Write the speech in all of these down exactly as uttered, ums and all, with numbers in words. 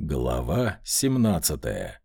Глава семнадцатая.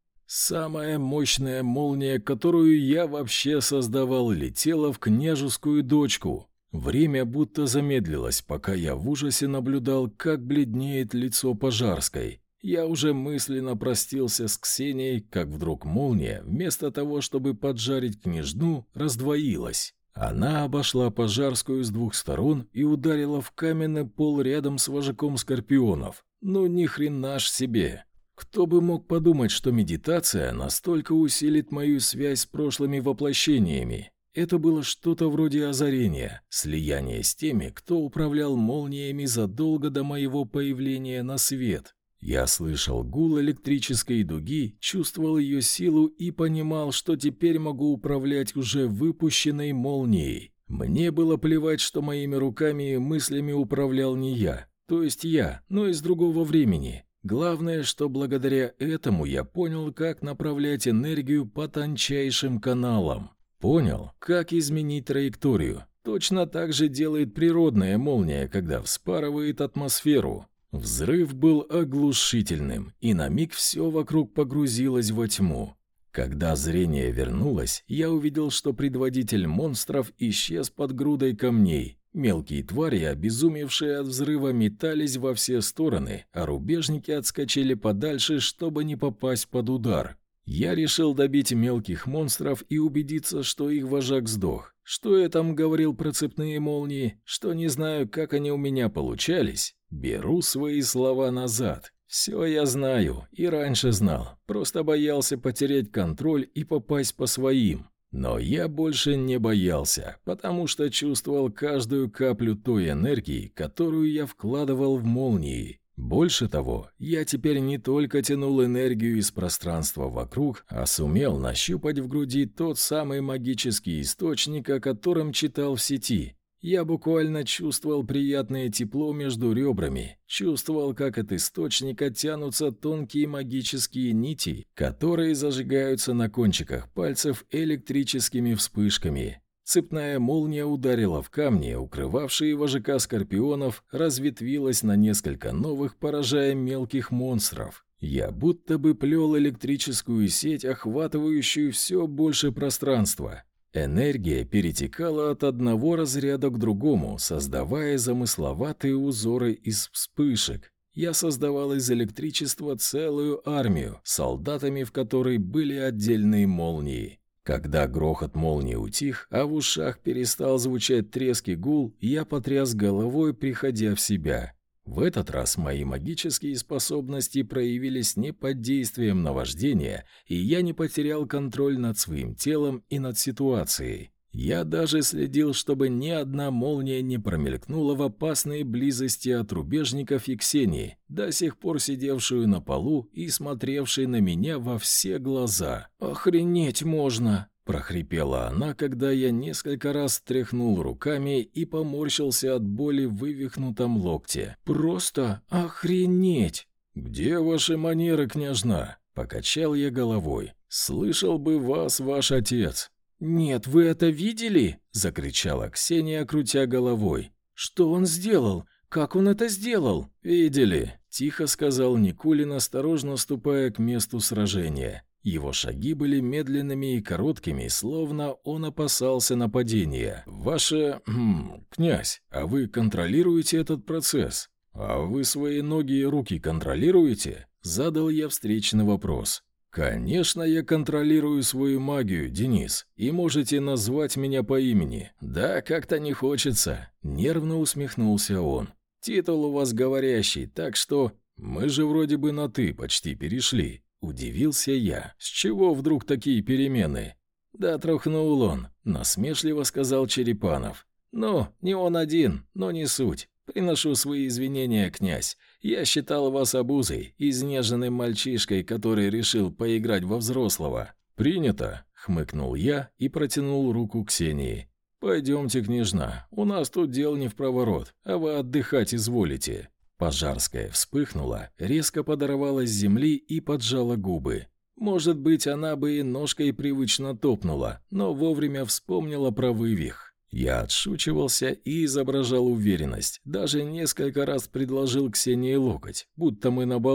Самая мощная молния, которую я вообще создавал, летела в княжескую дочку. Время будто замедлилось, пока я в ужасе наблюдал, как бледнеет лицо Пожарской. Я уже мысленно простился с Ксенией, как вдруг молния, вместо того, чтобы поджарить княжну, раздвоилась. Она обошла Пожарскую с двух сторон и ударила в каменный пол рядом с вожаком скорпионов. Ну ни хрена ж себе. Кто бы мог подумать, что медитация настолько усилит мою связь с прошлыми воплощениями. Это было что-то вроде озарения, слияния с теми, кто управлял молниями задолго до моего появления на свет. Я слышал гул электрической дуги, чувствовал ее силу и понимал, что теперь могу управлять уже выпущенной молнией. Мне было плевать, что моими руками и мыслями управлял не я. То есть я, но из другого времени. Главное, что благодаря этому я понял, как направлять энергию по тончайшим каналам. Понял, как изменить траекторию. Точно так же делает природная молния, когда вспарывает атмосферу. Взрыв был оглушительным, и на миг все вокруг погрузилось во тьму. Когда зрение вернулось, я увидел, что предводитель монстров исчез под грудой камней. Мелкие твари, обезумевшие от взрыва, метались во все стороны, а рубежники отскочили подальше, чтобы не попасть под удар. Я решил добить мелких монстров и убедиться, что их вожак сдох. Что я там говорил про цепные молнии, что не знаю, как они у меня получались, беру свои слова назад. Все я знаю и раньше знал, просто боялся потерять контроль и попасть по своим. Но я больше не боялся, потому что чувствовал каждую каплю той энергии, которую я вкладывал в молнии. Больше того, я теперь не только тянул энергию из пространства вокруг, а сумел нащупать в груди тот самый магический источник, о котором читал в сети. Я буквально чувствовал приятное тепло между ребрами, чувствовал, как от источника тянутся тонкие магические нити, которые зажигаются на кончиках пальцев электрическими вспышками. Цепная молния ударила в камни, укрывавшие вожака скорпионов, разветвилась на несколько новых, поражая мелких монстров. Я будто бы плел электрическую сеть, охватывающую все больше пространства. Энергия перетекала от одного разряда к другому, создавая замысловатые узоры из вспышек. Я создавал из электричества целую армию, солдатами в которой были отдельные молнии. Когда грохот молнии утих, а в ушах перестал звучать треск и гул, я потряс головой, приходя в себя. В этот раз мои магические способности проявились не под действием наваждения, и я не потерял контроль над своим телом и над ситуацией. Я даже следил, чтобы ни одна молния не промелькнула в опасной близости от рубежников и Ксении, до сих пор сидевшую на полу и смотревшей на меня во все глаза. «Охренеть можно!» — прохрипела она, когда я несколько раз тряхнул руками и поморщился от боли в вывихнутом локте. «Просто охренеть!» «Где ваши манеры, княжна?» — покачал я головой. «Слышал бы вас ваш отец». «Нет, вы это видели?» — закричала Ксения, крутя головой. «Что он сделал? Как он это сделал?» «Видели», — тихо сказал Никулин, осторожно ступая к месту сражения. Его шаги были медленными и короткими, словно он опасался нападения. «Ваше... Хм, князь, а вы контролируете этот процесс? А вы свои ноги и руки контролируете?» — задал я встречный вопрос. «Конечно, я контролирую свою магию, Денис, и можете назвать меня по имени. Да, как-то не хочется», — нервно усмехнулся он. «Титул у вас говорящий, так что мы же вроде бы на «ты» почти перешли». Удивился я. С чего вдруг такие перемены? «Да трухнул он», — насмешливо сказал Черепанов. «Ну, не он один, но не суть. Приношу свои извинения, князь. Я считал вас обузой, изнеженным мальчишкой, который решил поиграть во взрослого». «Принято», — хмыкнул я и протянул руку Ксении. «Пойдемте, княжна, у нас тут дел не впроворот, а вы отдыхать изволите». Пожарская вспыхнула, резко подорвалась с земли и поджала губы. Может быть, она бы и ножкой привычно топнула, но вовремя вспомнила про вывих. Я отшучивался и изображал уверенность, даже несколько раз предложил Ксении локоть, будто мы на балу.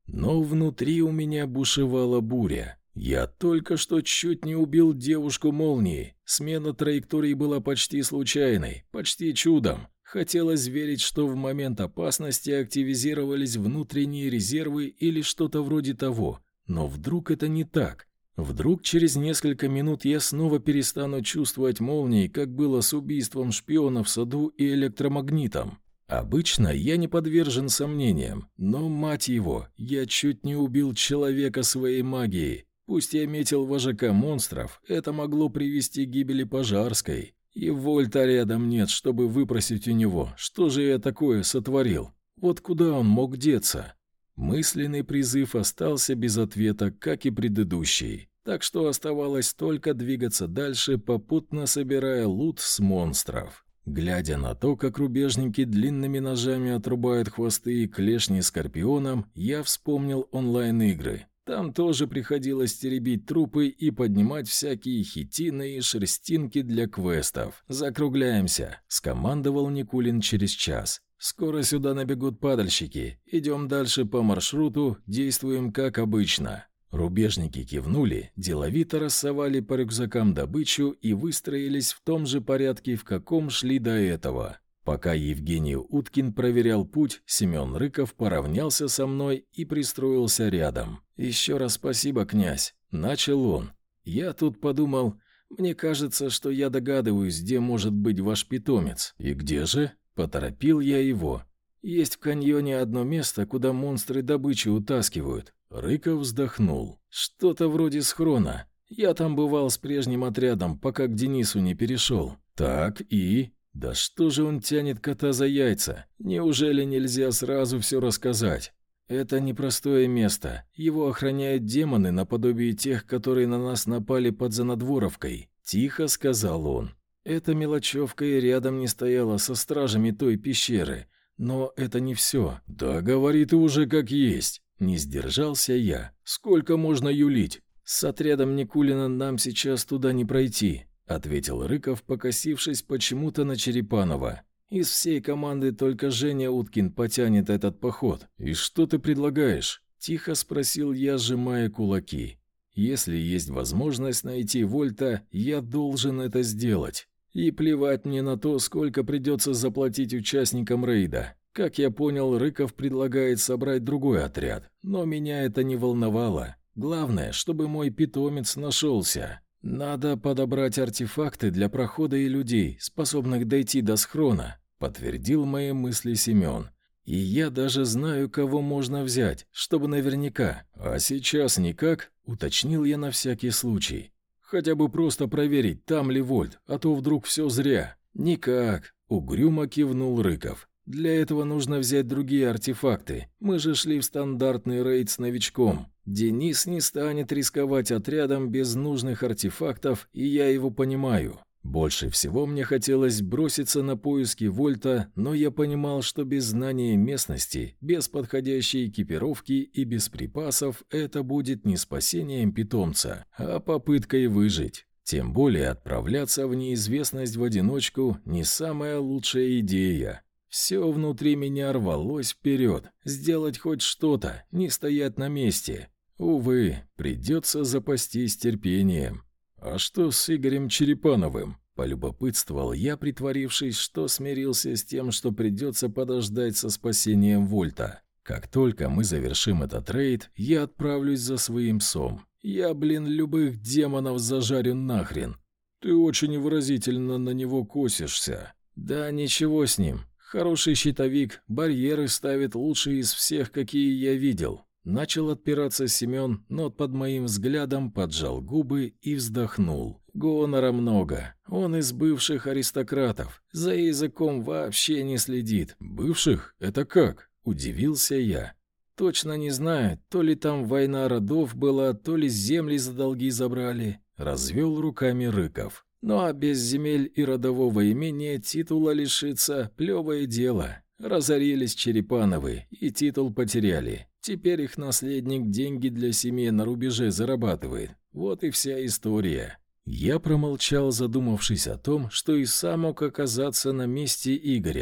Но внутри у меня бушевала буря. Я только что чуть не убил девушку молнией. Смена траектории была почти случайной, почти чудом. Хотелось верить, что в момент опасности активизировались внутренние резервы или что-то вроде того. Но вдруг это не так? Вдруг через несколько минут я снова перестану чувствовать молнии, как было с убийством шпиона в саду и электромагнитом? Обычно я не подвержен сомнениям, но, мать его, я чуть не убил человека своей магией. Пусть я метил вожака монстров, это могло привести к гибели Пожарской. И Вольта рядом нет, чтобы выпросить у него, что же я такое сотворил. Вот куда он мог деться? Мысленный призыв остался без ответа, как и предыдущий. Так что оставалось только двигаться дальше, попутно собирая лут с монстров. Глядя на то, как рубежники длинными ножами отрубают хвосты и клешни скорпионам, я вспомнил онлайн-игры. Там тоже приходилось теребить трупы и поднимать всякие хитины и шерстинки для квестов. «Закругляемся», — скомандовал Никулин через час. «Скоро сюда набегут падальщики. Идем дальше по маршруту, действуем как обычно». Рубежники кивнули, деловито рассовали по рюкзакам добычу и выстроились в том же порядке, в каком шли до этого. Пока Евгений Уткин проверял путь, Семен Рыков поравнялся со мной и пристроился рядом. «Еще раз спасибо, князь», — начал он. «Я тут подумал, мне кажется, что я догадываюсь, где может быть ваш питомец». «И где же?» — поторопил я его. «Есть в каньоне одно место, куда монстры добычу утаскивают». Рыков вздохнул. «Что-то вроде схрона. Я там бывал с прежним отрядом, пока к Денису не перешел». «Так и...» «Да что же он тянет кота за яйца? Неужели нельзя сразу все рассказать?» «Это непростое место. Его охраняют демоны наподобие тех, которые на нас напали под Занадворовкой», — тихо сказал он. «Эта мелочевка и рядом не стояла со стражами той пещеры. Но это не все». «Да говори ты уже как есть», — не сдержался я. «Сколько можно юлить? С отрядом Никулина нам сейчас туда не пройти», — ответил Рыков, покосившись почему-то на Черепанова. «Из всей команды только Женя Уткин потянет этот поход». «И что ты предлагаешь?» — тихо спросил я, сжимая кулаки. «Если есть возможность найти Вольта, я должен это сделать. И плевать мне на то, сколько придется заплатить участникам рейда. Как я понял, Рыков предлагает собрать другой отряд, но меня это не волновало. Главное, чтобы мой питомец нашелся». «Надо подобрать артефакты для прохода и людей, способных дойти до схрона», — подтвердил мои мысли Семен. «И я даже знаю, кого можно взять, чтобы наверняка». «А сейчас никак?» — уточнил я на всякий случай. «Хотя бы просто проверить, там ли Вольт, а то вдруг все зря». «Никак», — угрюмо кивнул Рыков. «Для этого нужно взять другие артефакты. Мы же шли в стандартный рейд с новичком. Денис не станет рисковать отрядом без нужных артефактов, и я его понимаю. Больше всего мне хотелось броситься на поиски Вольта, но я понимал, что без знания местности, без подходящей экипировки и без припасов это будет не спасением питомца, а попыткой выжить. Тем более отправляться в неизвестность в одиночку не самая лучшая идея. Все внутри меня рвалось вперед, сделать хоть что-то, не стоять на месте. Увы, придется запастись терпением. «А что с Игорем Черепановым?» – полюбопытствовал я, притворившись, что смирился с тем, что придется подождать со спасением Вольта. «Как только мы завершим этот рейд, я отправлюсь за своим псом. Я, блин, любых демонов зажарю нахрен». «Ты очень выразительно на него косишься». «Да ничего с ним. Хороший щитовик, барьеры ставит лучшие из всех, какие я видел». Начал отпираться Семен, но под моим взглядом поджал губы и вздохнул. Гонора много. Он из бывших аристократов. За языком вообще не следит. «Бывших? Это как?» – удивился я. «Точно не знаю, то ли там война родов была, то ли земли за долги забрали». Развел руками Рыков. «Ну а без земель и родового имения титула лишиться – плевое дело. Разорились Черепановы и титул потеряли. Теперь их наследник деньги для семьи на рубеже зарабатывает. Вот и вся история». Я промолчал, задумавшись о том, что и сам мог оказаться на месте Игоря.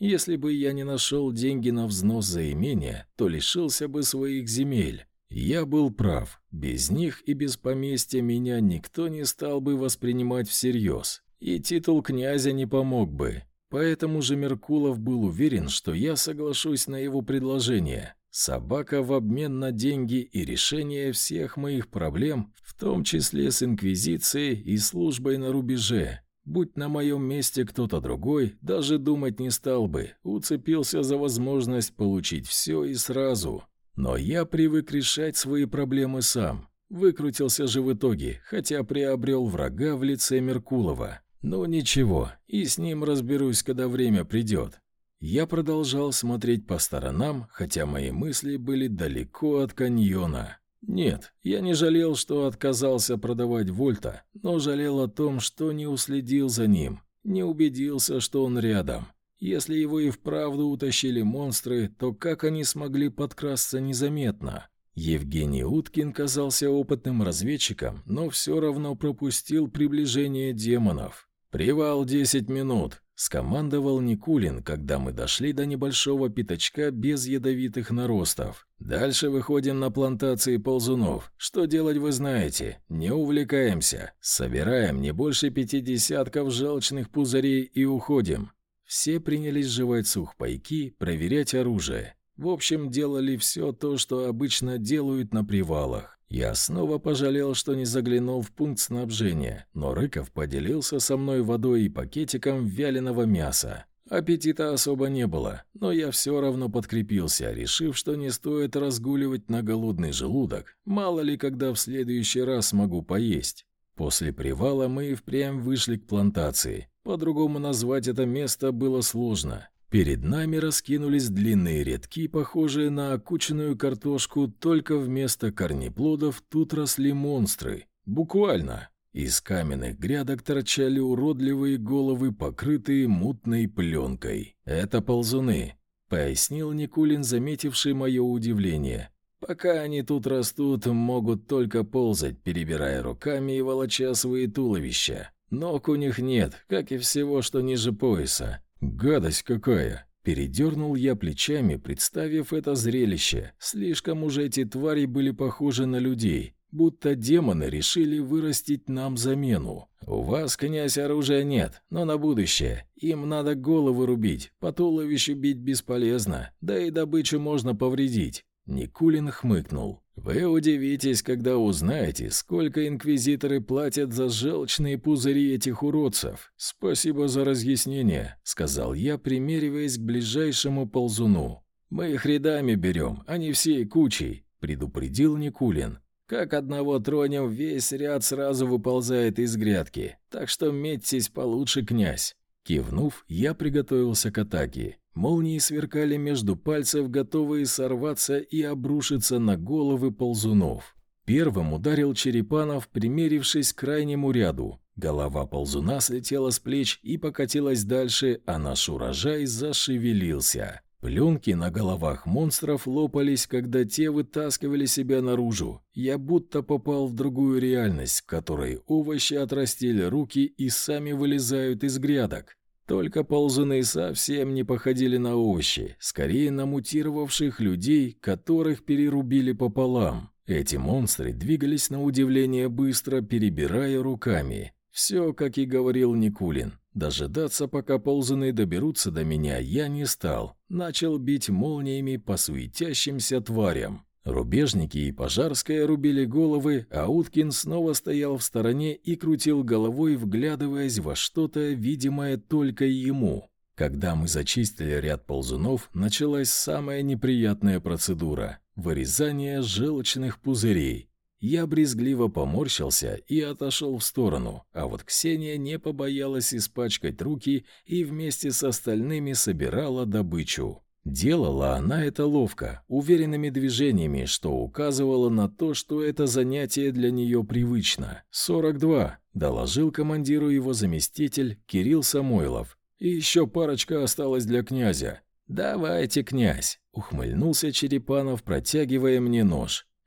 Если бы я не нашел деньги на взнос за имение, то лишился бы своих земель. Я был прав. Без них и без поместья меня никто не стал бы воспринимать всерьез. И титул князя не помог бы. Поэтому же Меркулов был уверен, что я соглашусь на его предложение. Собака в обмен на деньги и решение всех моих проблем, в том числе с Инквизицией и службой на рубеже. Будь на моем месте кто-то другой, даже думать не стал бы, уцепился за возможность получить все и сразу. Но я привык решать свои проблемы сам. Выкрутился же в итоге, хотя приобрел врага в лице Меркулова. Но ничего, и с ним разберусь, когда время придет. Я продолжал смотреть по сторонам, хотя мои мысли были далеко от каньона. Нет, я не жалел, что отказался продавать Вольта, но жалел о том, что не уследил за ним, не убедился, что он рядом. Если его и вправду утащили монстры, то как они смогли подкрасться незаметно? Евгений Уткин казался опытным разведчиком, но все равно пропустил приближение демонов. «Привал десять минут», — скомандовал Никулин, когда мы дошли до небольшого пятачка без ядовитых наростов. «Дальше выходим на плантации ползунов. Что делать, вы знаете. Не увлекаемся. Собираем не больше пяти десятков желчных пузырей и уходим». Все принялись жевать сухпайки, проверять оружие. В общем, делали все то, что обычно делают на привалах. Я снова пожалел, что не заглянул в пункт снабжения, но Рыков поделился со мной водой и пакетиком вяленого мяса. Аппетита особо не было, но я все равно подкрепился, решив, что не стоит разгуливать на голодный желудок, мало ли когда в следующий раз смогу поесть. После привала мы и впрямь вышли к плантации. По-другому назвать это место было сложно. Перед нами раскинулись длинные рядки, похожие на окученную картошку, только вместо корнеплодов тут росли монстры. Буквально. Из каменных грядок торчали уродливые головы, покрытые мутной пленкой. «Это ползуны», — пояснил Никулин, заметивший мое удивление. «Пока они тут растут, могут только ползать, перебирая руками и волоча свои туловища. Ног у них нет, как и всего, что ниже пояса». «Гадость какая!» Передернул я плечами, представив это зрелище. Слишком уж эти твари были похожи на людей, будто демоны решили вырастить нам замену. «У вас, князь, оружия нет, но на будущее. Им надо головы рубить, по туловищу бить бесполезно, да и добычу можно повредить». Никулин хмыкнул. «Вы удивитесь, когда узнаете, сколько инквизиторы платят за желчные пузыри этих уродцев. Спасибо за разъяснение», — сказал я, примериваясь к ближайшему ползуну. «Мы их рядами берем, а не всей кучей», — предупредил Никулин. «Как одного тронем, весь ряд сразу выползает из грядки, так что метьтесь получше, князь». Кивнув, я приготовился к атаке. Молнии сверкали между пальцев, готовые сорваться и обрушиться на головы ползунов. Первым ударил Черепанов, примерившись к крайнему ряду. Голова ползуна слетела с плеч и покатилась дальше, а наш урожай зашевелился. Пленки на головах монстров лопались, когда те вытаскивали себя наружу. Я будто попал в другую реальность, в которой овощи отрастили руки и сами вылезают из грядок. Только ползуны совсем не походили на овощи, скорее на мутировавших людей, которых перерубили пополам. Эти монстры двигались на удивление быстро, перебирая руками. Все, как и говорил Никулин. Дожидаться, пока ползуны доберутся до меня, я не стал. Начал бить молниями по суетящимся тварям. Рубежники и Пожарская рубили головы, а Уткин снова стоял в стороне и крутил головой, вглядываясь во что-то, видимое только ему. Когда мы зачистили ряд ползунов, началась самая неприятная процедура – вырезание желчных пузырей. Я брезгливо поморщился и отошел в сторону, а вот Ксения не побоялась испачкать руки и вместе с остальными собирала добычу. Делала она это ловко, уверенными движениями, что указывало на то, что это занятие для нее привычно. «сорок два», — доложил командиру его заместитель Кирилл Самойлов. «И еще парочка осталась для князя». «Давайте, князь», — ухмыльнулся Черепанов, протягивая мне нож.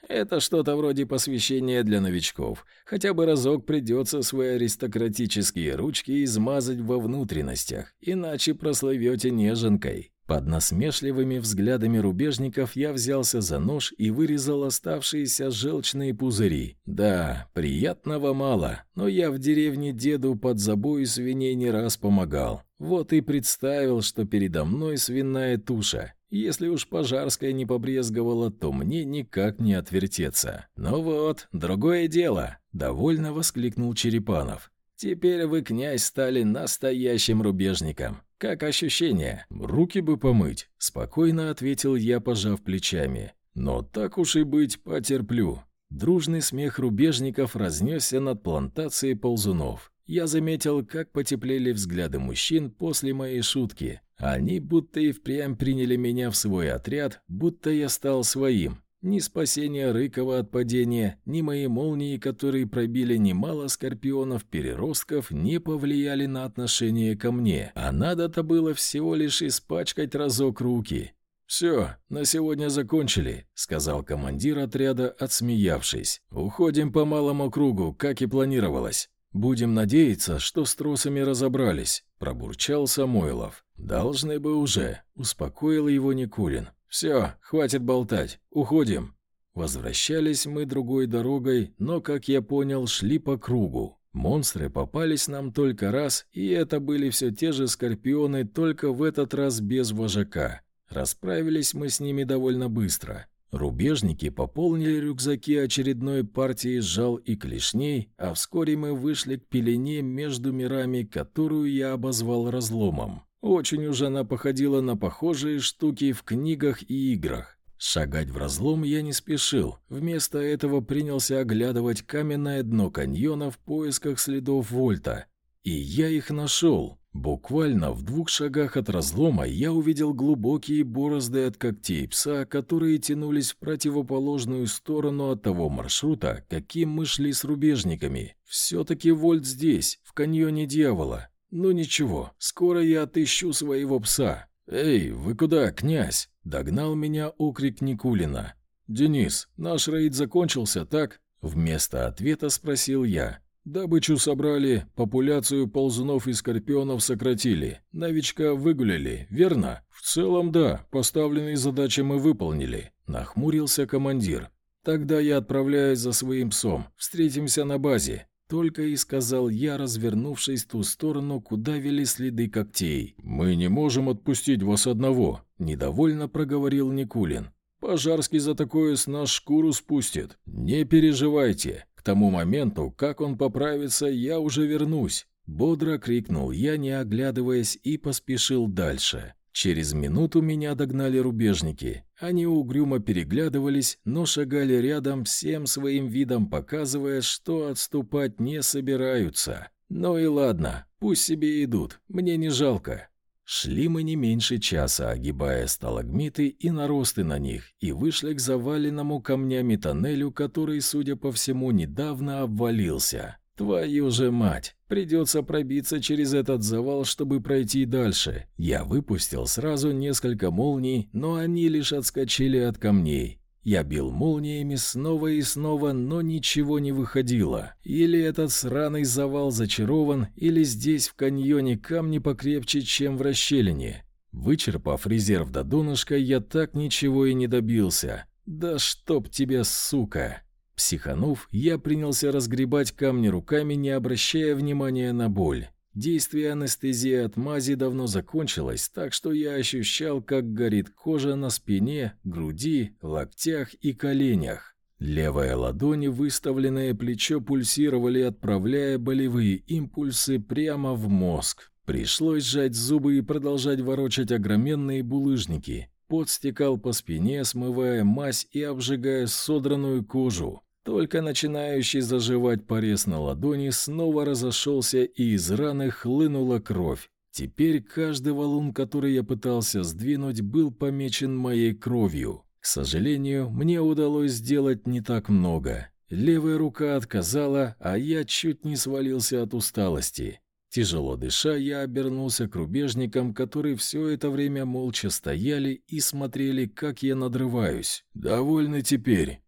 Это что-то вроде посвящения для новичков. Хотя бы разок придется свои аристократические ручки измазать во внутренностях, иначе прослывете неженкой. Под насмешливыми взглядами рубежников я взялся за нож и вырезал оставшиеся желчные пузыри. Да, приятного мало, но я в деревне деду под забою свиней не раз помогал. Вот и представил, что передо мной свиная туша. Если уж Пожарская не побрезговала, то мне никак не отвертеться. «Ну вот, другое дело», — довольно воскликнул Черепанов. «Теперь вы, князь, стали настоящим рубежником. Как ощущения?» «Руки бы помыть», — спокойно ответил я, пожав плечами. «Но так уж и быть, потерплю». Дружный смех рубежников разнесся над плантацией ползунов. Я заметил, как потеплели взгляды мужчин после моей шутки. Они будто и впрямь приняли меня в свой отряд, будто я стал своим. Ни спасение Рыкова от падения, ни мои молнии, которые пробили немало скорпионов-переростков, не повлияли на отношение ко мне. А надо-то было всего лишь испачкать разок руки. «Все, на сегодня закончили», — сказал командир отряда, отсмеявшись. «Уходим по малому кругу, как и планировалось». «Будем надеяться, что с тросами разобрались», — пробурчал Самойлов. «Должны бы уже», — успокоил его Никулин. «Все, хватит болтать, уходим». Возвращались мы другой дорогой, но, как я понял, шли по кругу. Монстры попались нам только раз, и это были все те же скорпионы, только в этот раз без вожака. Расправились мы с ними довольно быстро. Рубежники пополнили рюкзаки очередной партией жал и клешней, а вскоре мы вышли к пелене между мирами, которую я обозвал разломом. Очень уж она походила на похожие штуки в книгах и играх. Шагать в разлом я не спешил, вместо этого принялся оглядывать каменное дно каньона в поисках следов Вольта. И я их нашел. Буквально в двух шагах от разлома я увидел глубокие борозды от когтей пса, которые тянулись в противоположную сторону от того маршрута, каким мы шли с рубежниками. Все-таки Вольт здесь, в каньоне дьявола. Ну ничего, скоро я отыщу своего пса. «Эй, вы куда, князь?» — догнал меня окрик Никулина. «Денис, наш рейд закончился, так?» — вместо ответа спросил я. «Добычу собрали, популяцию ползунов и скорпионов сократили, новичка выгуляли, верно?» «В целом да, поставленные задачи мы выполнили», — нахмурился командир. «Тогда я отправляюсь за своим псом, встретимся на базе», — только и сказал я, развернувшись в ту сторону, куда вели следы когтей. «Мы не можем отпустить вас одного», — недовольно проговорил Никулин. «Пожарский за такое с нас шкуру спустит. Не переживайте. К тому моменту, как он поправится, я уже вернусь», — бодро крикнул я, не оглядываясь, и поспешил дальше. Через минуту меня догнали рубежники. Они угрюмо переглядывались, но шагали рядом, всем своим видом показывая, что отступать не собираются. «Ну и ладно, пусть себе идут, мне не жалко». Шли мы не меньше часа, огибая сталагмиты и наросты на них, и вышли к заваленному камнями тоннелю, который, судя по всему, недавно обвалился. Твою же мать! Придется пробиться через этот завал, чтобы пройти дальше. Я выпустил сразу несколько молний, но они лишь отскочили от камней. Я бил молниями снова и снова, но ничего не выходило. Или этот сраный завал зачарован, или здесь в каньоне камни покрепче, чем в расщелине. Вычерпав резерв до донышка, я так ничего и не добился. Да чтоб тебя, сука! Психанув, я принялся разгребать камни руками, не обращая внимания на боль. Действие анестезии от мази давно закончилось, так что я ощущал, как горит кожа на спине, груди, локтях и коленях. Левая ладонь и выставленное плечо пульсировали, отправляя болевые импульсы прямо в мозг. Пришлось сжать зубы и продолжать ворочать огроменные булыжники. Пот стекал по спине, смывая мазь и обжигая содранную кожу. Только начинающий заживать порез на ладони снова разошелся, и из раны хлынула кровь. Теперь каждый валун, который я пытался сдвинуть, был помечен моей кровью. К сожалению, мне удалось сделать не так много. Левая рука отказала, а я чуть не свалился от усталости. Тяжело дыша, я обернулся к рубежникам, которые все это время молча стояли и смотрели, как я надрываюсь. «Довольны теперь?»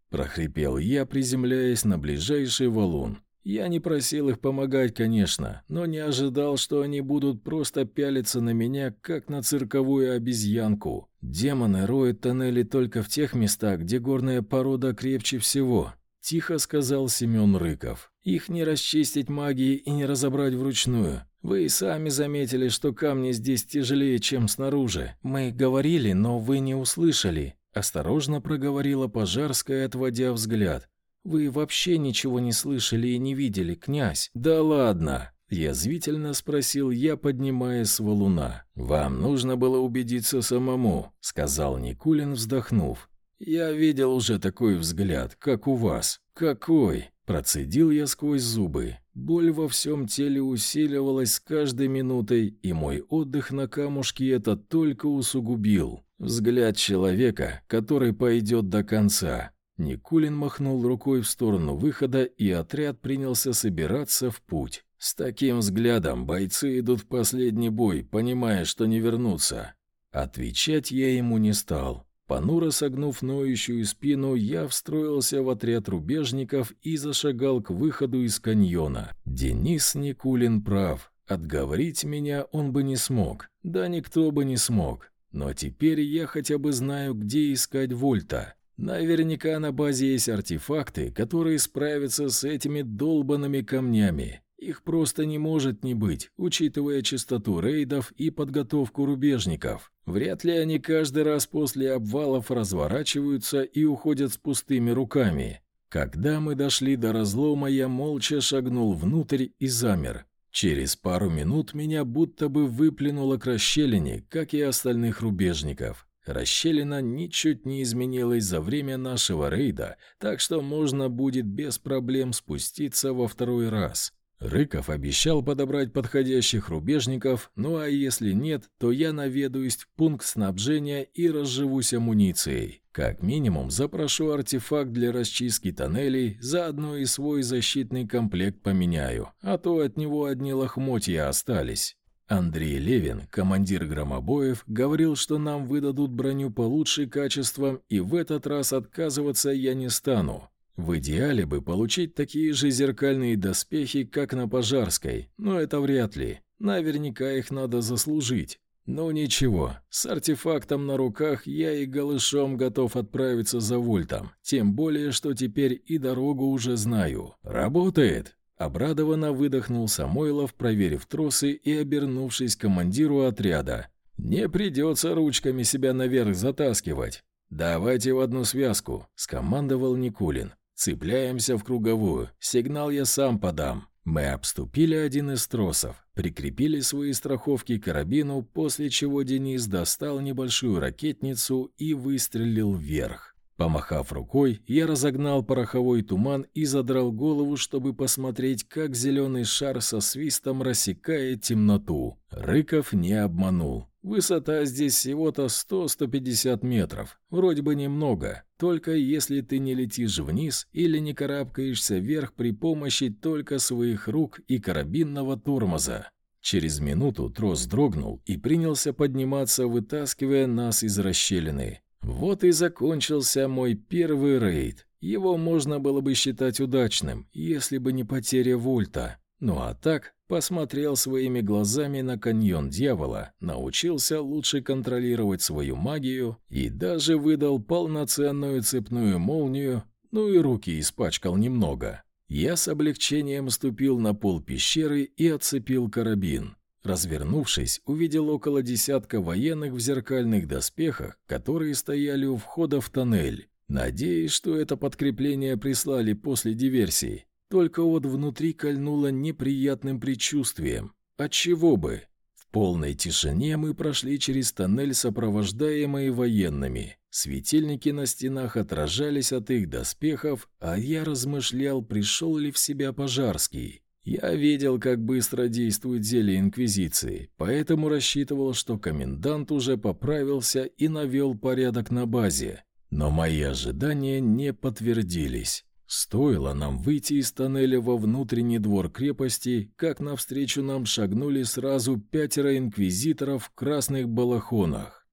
– прохрипел я, приземляясь на ближайший валун. Я не просил их помогать, конечно, но не ожидал, что они будут просто пялиться на меня, как на цирковую обезьянку. Демоны роют тоннели только в тех местах, где горная порода крепче всего, тихо сказал Семен Рыков. Их не расчистить магией и не разобрать вручную. Вы и сами заметили, что камни здесь тяжелее, чем снаружи. Мы говорили, но вы не услышали, осторожно проговорила Пожарская, отводя взгляд. «Вы вообще ничего не слышали и не видели, князь?» «Да ладно!» – язвительно спросил я, поднимаясь с валуна. «Вам нужно было убедиться самому», – сказал Никулин, вздохнув. «Я видел уже такой взгляд, как у вас». «Какой?» – процедил я сквозь зубы. Боль во всем теле усиливалась с каждой минутой, и мой отдых на камушке это только усугубил. Взгляд человека, который пойдет до конца. Никулин махнул рукой в сторону выхода, и отряд принялся собираться в путь. С таким взглядом бойцы идут в последний бой, понимая, что не вернутся. Отвечать я ему не стал. Понуро согнув ноющую спину, я встроился в отряд рубежников и зашагал к выходу из каньона. Денис Никулин прав. Отговорить меня он бы не смог. Да никто бы не смог. Но теперь я хотя бы знаю, где искать Вольта. Наверняка на базе есть артефакты, которые справятся с этими долбанными камнями. Их просто не может не быть, учитывая частоту рейдов и подготовку рубежников. Вряд ли они каждый раз после обвалов разворачиваются и уходят с пустыми руками. Когда мы дошли до разлома, я молча шагнул внутрь и замер. Через пару минут меня будто бы выплюнуло к расщелине, как и остальных рубежников. Расщелина ничуть не изменилась за время нашего рейда, так что можно будет без проблем спуститься во второй раз. Рыков обещал подобрать подходящих рубежников, ну а если нет, то я наведаюсь в пункт снабжения и разживусь амуницией. Как минимум запрошу артефакт для расчистки тоннелей, заодно и свой защитный комплект поменяю, а то от него одни лохмотья остались. Андрей Левин, командир громобоев, говорил, что нам выдадут броню получше качеством, и в этот раз отказываться я не стану. В идеале бы получить такие же зеркальные доспехи, как на Пожарской, но это вряд ли. Наверняка их надо заслужить. Ну ничего, с артефактом на руках я и голышом готов отправиться за Вольтом, тем более, что теперь и дорогу уже знаю. Работает! Обрадованно выдохнул Самойлов, проверив тросы и обернувшись к командиру отряда. «Не придется ручками себя наверх затаскивать. Давайте в одну связку», — скомандовал Никулин. «Цепляемся в круговую. Сигнал я сам подам». Мы обступили один из тросов, прикрепили свои страховки к карабину, после чего Денис достал небольшую ракетницу и выстрелил вверх. Помахав рукой, я разогнал пороховой туман и задрал голову, чтобы посмотреть, как зеленый шар со свистом рассекает темноту. Рыков не обманул. Высота здесь всего-то сто — сто пятьдесят метров. Вроде бы немного, только если ты не летишь вниз или не карабкаешься вверх при помощи только своих рук и карабинного тормоза. Через минуту трос дрогнул и принялся подниматься, вытаскивая нас из расщелины. Вот и закончился мой первый рейд. Его можно было бы считать удачным, если бы не потеря Вольта. Ну а так, посмотрел своими глазами на каньон дьявола, научился лучше контролировать свою магию и даже выдал полноценную цепную молнию, ну и руки испачкал немного. Я с облегчением ступил на пол пещеры и отцепил карабин. Развернувшись, увидел около десятка военных в зеркальных доспехах, которые стояли у входа в тоннель. Надеюсь, что это подкрепление прислали после диверсии. Только вот внутри кольнуло неприятным предчувствием. Отчего бы? В полной тишине мы прошли через тоннель, сопровождаемые военными. Светильники на стенах отражались от их доспехов, а я размышлял, пришел ли в себя Пожарский. Я видел, как быстро действует зелье Инквизиции, поэтому рассчитывал, что комендант уже поправился и навел порядок на базе. Но мои ожидания не подтвердились. Стоило нам выйти из тоннеля во внутренний двор крепости, как навстречу нам шагнули сразу пятеро инквизиторов в красных балахонах.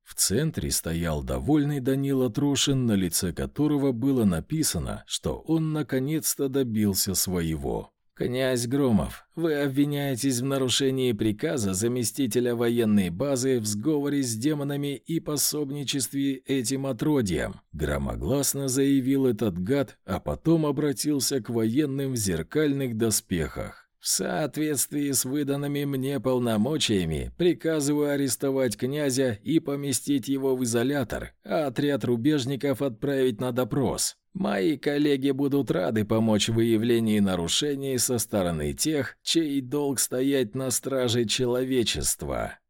В центре стоял довольный Данила Трошин, на лице которого было написано, что он наконец-то добился своего. «Князь Громов, вы обвиняетесь в нарушении приказа заместителя военной базы в сговоре с демонами и пособничестве этим отродьям», громогласно заявил этот гад, а потом обратился к военным в зеркальных доспехах. «В соответствии с выданными мне полномочиями приказываю арестовать князя и поместить его в изолятор, а отряд рубежников отправить на допрос. Мои коллеги будут рады помочь в выявлении нарушений со стороны тех, чей долг стоять на страже человечества».